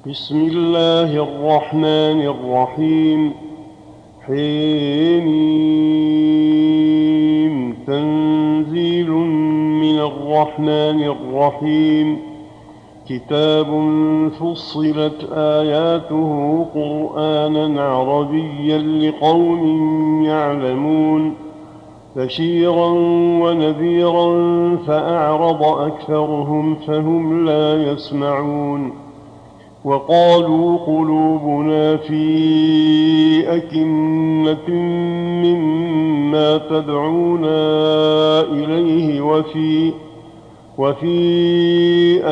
بسم الله الرحمن الرحيم. حميم تنزيل من الرحمن الرحيم. كتاب فصلت آياته قرآنا عربيا لقوم يعلمون بشيرا ونذيرا فأعرض أكثرهم فهم لا يسمعون. وقالوا قلوبنا في أكنة مما تدعونا إليه وفي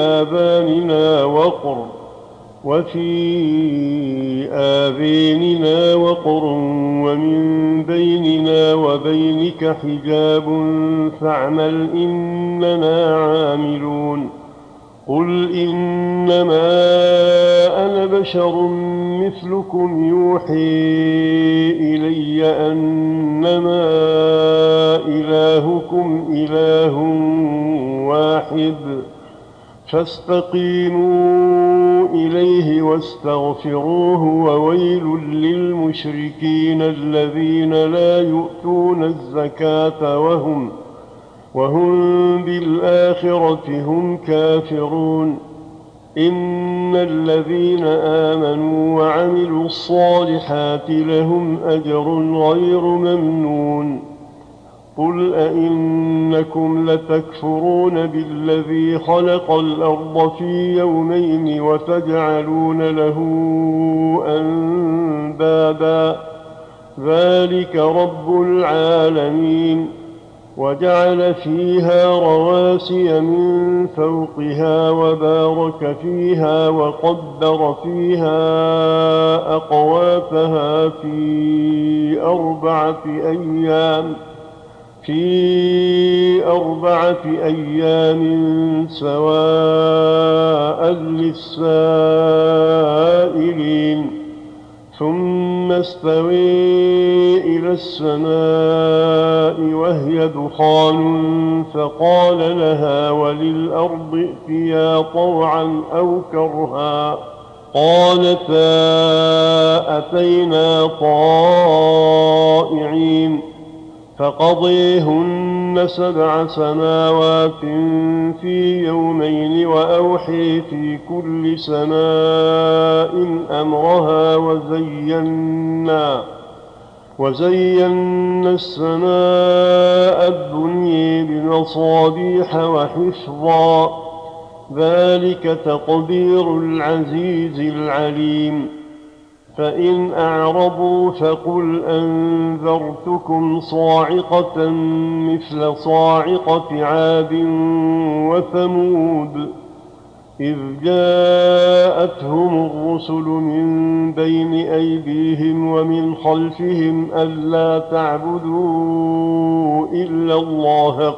آذاننا وقر ومن بيننا وبينك حجاب فاعمل إننا عاملون. قل إنما أنا بشر مثلكم يوحي إلي أنما إلهكم إله واحد فاستقيموا إليه واستغفروه. وويل للمشركين الذين لا يؤتون الزكاة وهم بالآخرة هم كافرون. إن الذين آمنوا وعملوا الصالحات لهم أجر غير ممنون. قل أئنكم لتكفرون بالذي خلق الأرض في يومين وتجعلون له أندادا ذلك رب العالمين. وجعل فيها رواسي من فوقها وبارك فيها وقدر فيها أقواتها في أربعة أيام سواء للسائلين. ثم استوي إلى السماء وهي دخان فقال لها وللأرض ائتيا طوعا أو كرها قالتا أتينا طائعين. فقضيهن 7 سماوات في يومين وأوحي في كل سماء أمرها وزينا السماء الدنيا بمصابيح وحفظا ذلك تقدير العزيز العليم. فإن أعرضوا فقل أنذرتكم صاعقة مثل صاعقة عاد وثمود إذ جاءتهم الرسل من بين أيديهم ومن خلفهم ألا تعبدوا إلا الله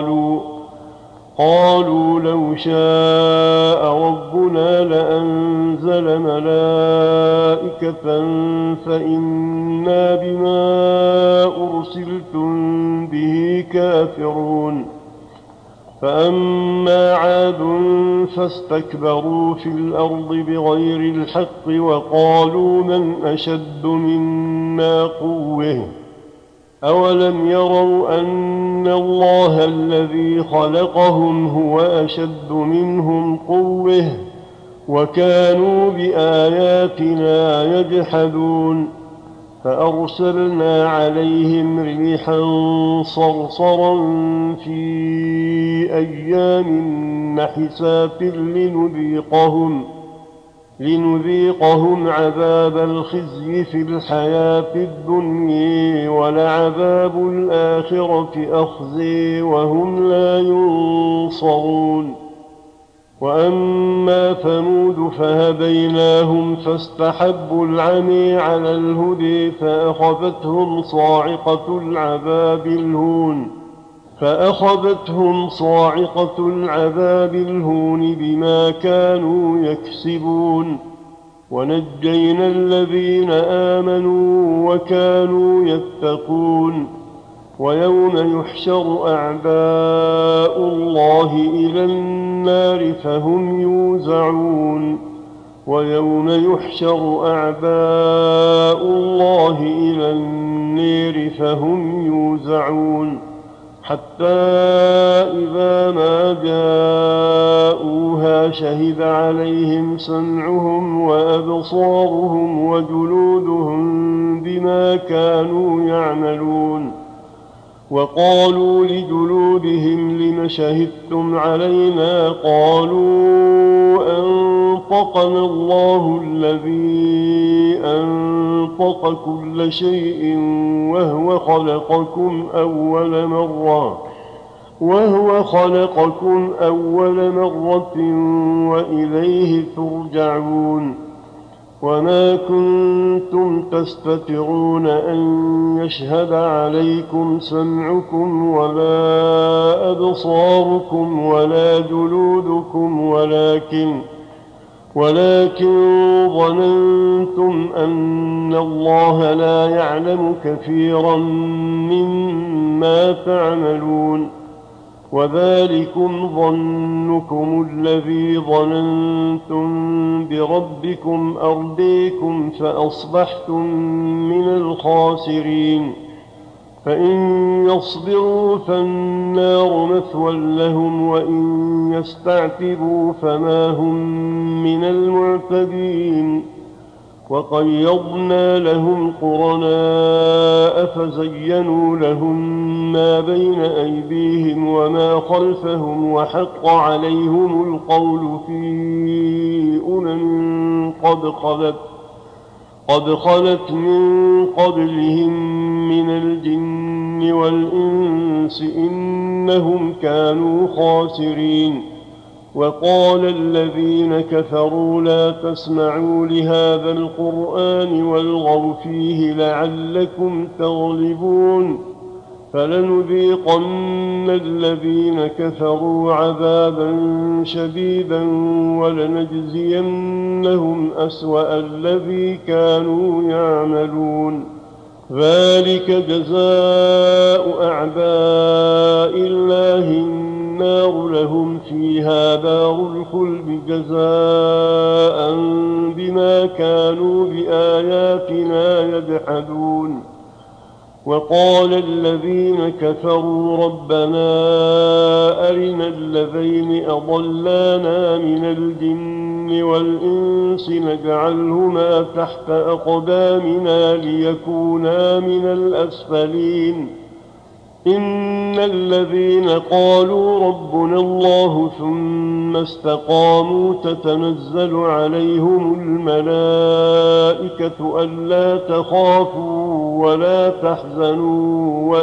قالوا لو شاء ربنا لأنزل ملائكة فإنا بما أرسلتم به كافرون. فأما عاد فاستكبروا في الأرض بغير الحق وقالوا من أشد منا قوة أولم يروا أن الله الذي خلقهم هو أشد منهم قوة وكانوا بآياتنا يجحدون. فأرسلنا عليهم ريحا صرصرا في أيام نحسات لنذيقهم عذاب الخزي في الحياة الدنيا ولعذاب الآخرة أخزي وهم لا ينصرون. وأما ثمود فهديناهم فاستحبوا العمي على الهدى فأخذتهم صاعقة العذاب الهون بما كانوا يكسبون. ونجينا الذين آمنوا وكانوا يتقون. ويوم يحشر أعداء الله إلى النار فهم يوزعون. ويوم يحشر أعداء الله إلى النير فهم يوزعون حتى إذا ما جاءوها شهد عليهم سمعهم وأبصارهم وجلودهم بما كانوا يعملون وقالوا لجلودهم لم شهدتم علينا قالوا أنطقنا الله الذي أنطق كل شيء وهو خلقكم أول مرة وإليه ترجعون وما كنتم تستترون أن يشهد عليكم سمعكم ولا أبصاركم ولا جلودكم ولكن ظننتم أن الله لا يعلم كثيرا مما تعملون وذلكم ظنكم الذي ظننتم بربكم أرديكم فأصبحتم من الخاسرين فإن يصبروا فالنار مثوى لهم وإن يستعتبوا فما هم من المعتدين وقيضنا لهم قرناء فزينوا لهم ما بين أيديهم وما خلفهم وحق عليهم القول في قد خلت من قبلهم من الجن والإنس إنهم كانوا خاسرين وقال الذين كفروا لا تسمعوا لهذا القرآن والغوا فيه لعلكم تغلبون فلنذيقن الذين كفروا عذابا شديدا ولنجزينهم أسوأ الذي كانوا يعملون ذلك جزاء أعداء الله النار لهم فيها دار الخلد جزاء بما كانوا بآياتنا يجحدون وقال الذين كفروا ربنا أرنا الذين أضلانا من الجن والإنس نجعلهما تحت أقدامنا ليكونا من الأسفلين إن الذين قالوا ربنا الله ثم استقاموا تتنزل عليهم الملائكة ألا تخافوا ولا تحزنوا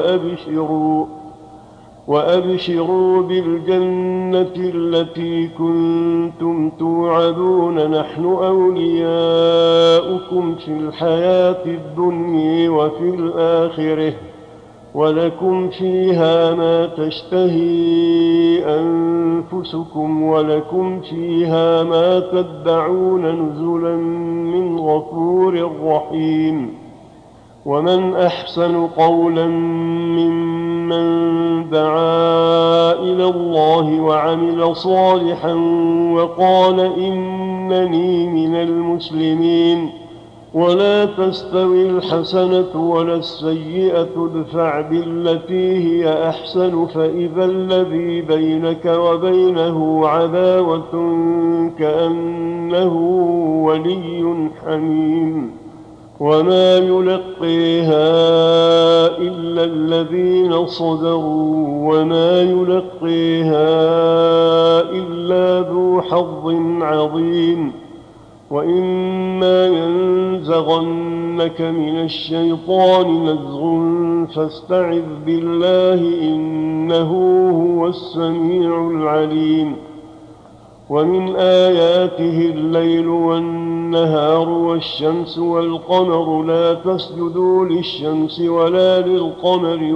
وأبشروا بالجنة التي كنتم توعدون نحن أولياؤكم في الحياة الدنيا وفي الآخرة ولكم فيها ما تشتهي أنفسكم ولكم فيها ما تدعون نزلا من غفور رحيم ومن أحسن قولا ممن دعا إلى الله وعمل صالحا وقال إنني من المسلمين ولا تستوي الحسنة ولا السيئة ادفع بالتي هي أحسن فإذا الذي بينك وبينه عداوة كأنه ولي حميم وما يلقيها إلا الذين صبروا وما يلقيها إلا ذو حظ عظيم وإما ينزغنك من الشيطان نزغ فاستعذ بالله إنه هو السميع العليم ومن آياته الليل والنهار والشمس والقمر لا تسجدوا للشمس ولا للقمر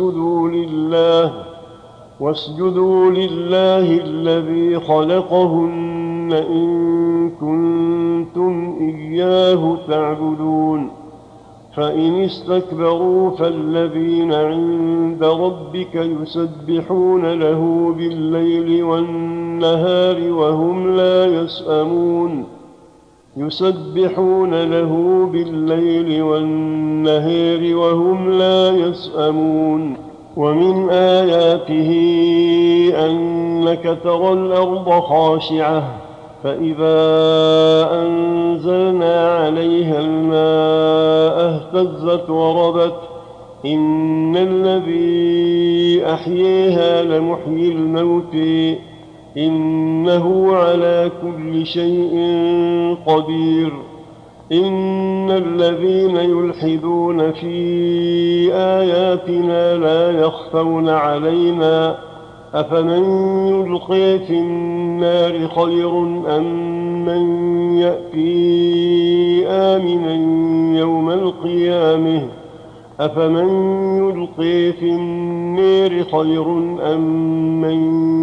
واسجدوا لله الذي خلقهن إن كنتم إياه تعبدون فإن استكبروا فالذين عند ربك يسبحون له بالليل والنهار وهم لا يسأمون يسبحون له بالليل والنهار وهم لا يسأمون ومن آياته أنك ترى الأرض خاشعة فإذا أنزلنا عليها الماء اهتزت وربت إن الذي أحييها لمحيي الموت إنه على كل شيء قدير إن الذين يلحدون في آياتنا لا يخفون علينا أفمن يلقي في النار خير أم من يأتي آمنا يوم القيامة أفمن يلقي في النار خير أم من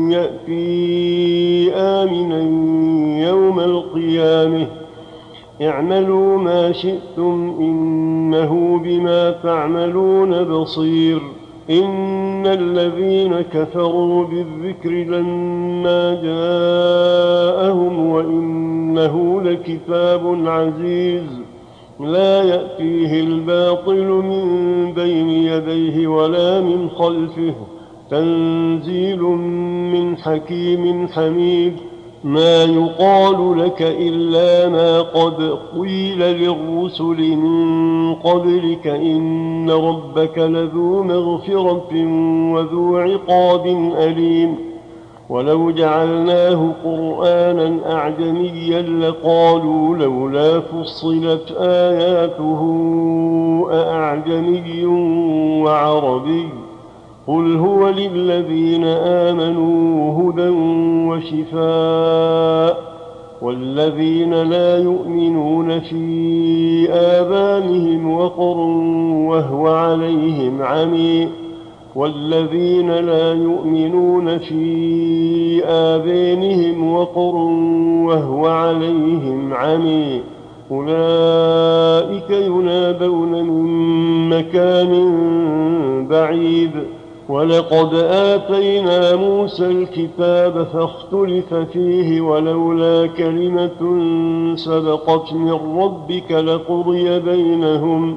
يأتي آمنا يوم القيامة اعملوا ما شئتم إنه بما تعملون بصير إن الذين كفروا بالذكر لما جاءهم وإنه لكتاب عزيز لا يأتيه الباطل من بين يديه ولا من خلفه تنزيل من حكيم حميد ما يقال لك إلا ما قد قيل للرسل من قبلك إن ربك لذو مغفرة وذو عقاب أليم ولو جعلناه قرآنا أعجميا لقالوا لولا فصلت آياته أأعجمي وعربي قل هو للذين آمنوا هدى وشفاء والذين لا يؤمنون في آذانهم وقر وهو عليهم عمي والذين لا يؤمنون في آذانهم وقر وهو عليهم عمي أولئك ينادون من مكان بعيد ولقد آتينا موسى الكتاب فاختلف فيه ولولا كلمة سبقت من ربك لقضي بينهم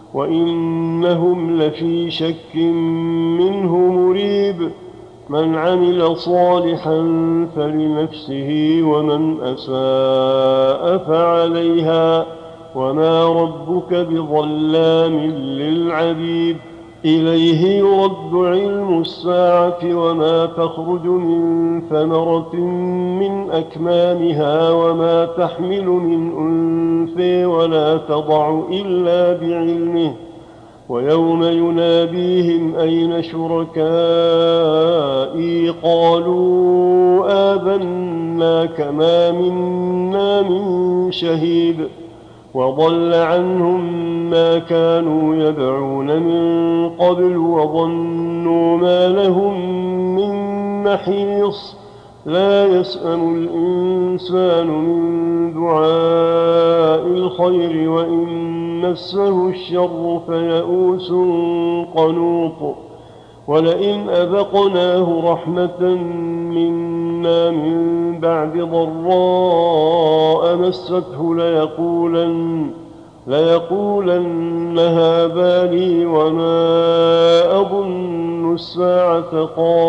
وإنهم لفي شك منه مريب من عمل صالحا فلنفسه ومن أساء فعليها وما ربك بظلام للعبيد إليه يرد علم الساعة وما تخرج من ثمرة من أكمامها وما تحمل من أنثى ولا تضع إلا بعلمه ويوم يناديهم أين شركائي قالوا آذناك ما منا من شهيد وضل عنهم ما كانوا يدعون من قبل وظنوا ما لهم من محيص لا يسأم الإنسان من دعاء الخير وإن مسه الشر فيئوس قنوط ولئن أذقناه رحمة منا من بعد ضراء مسته ليقولن هذا لي وما أظن الساعة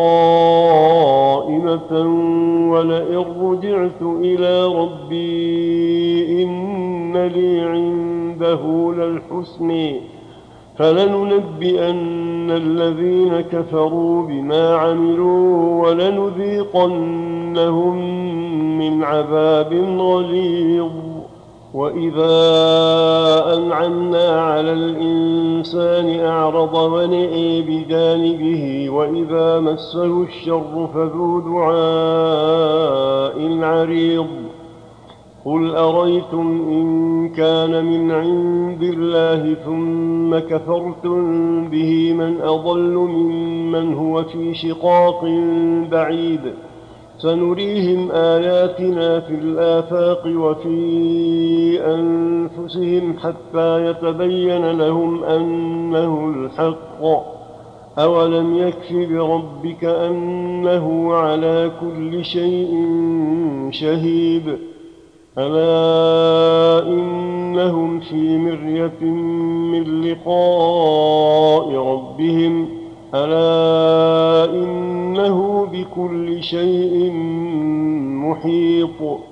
قائمة ولئن رجعت إلى ربي إن لي عنده للحسن فلننبئن الذين كفروا بما عملوا ولنذيقنهم من عذاب غليظ وإذا أنعمنا على الإنسان أعرض ونئي بجانبه وإذا مسه الشر فذو دعاء عريض قل أريتم إن كان من عند الله ثم كفرتم به من أضل ممن هو في شقاق بعيد سنريهم آياتنا في الآفاق وفي أنفسهم حتى يتبين لهم أنه الحق أولم يكف بربك أنه على كل شيء شهيد ألا إنهم في مرية من لقاء ربهم ألا إنه بكل شيء محيط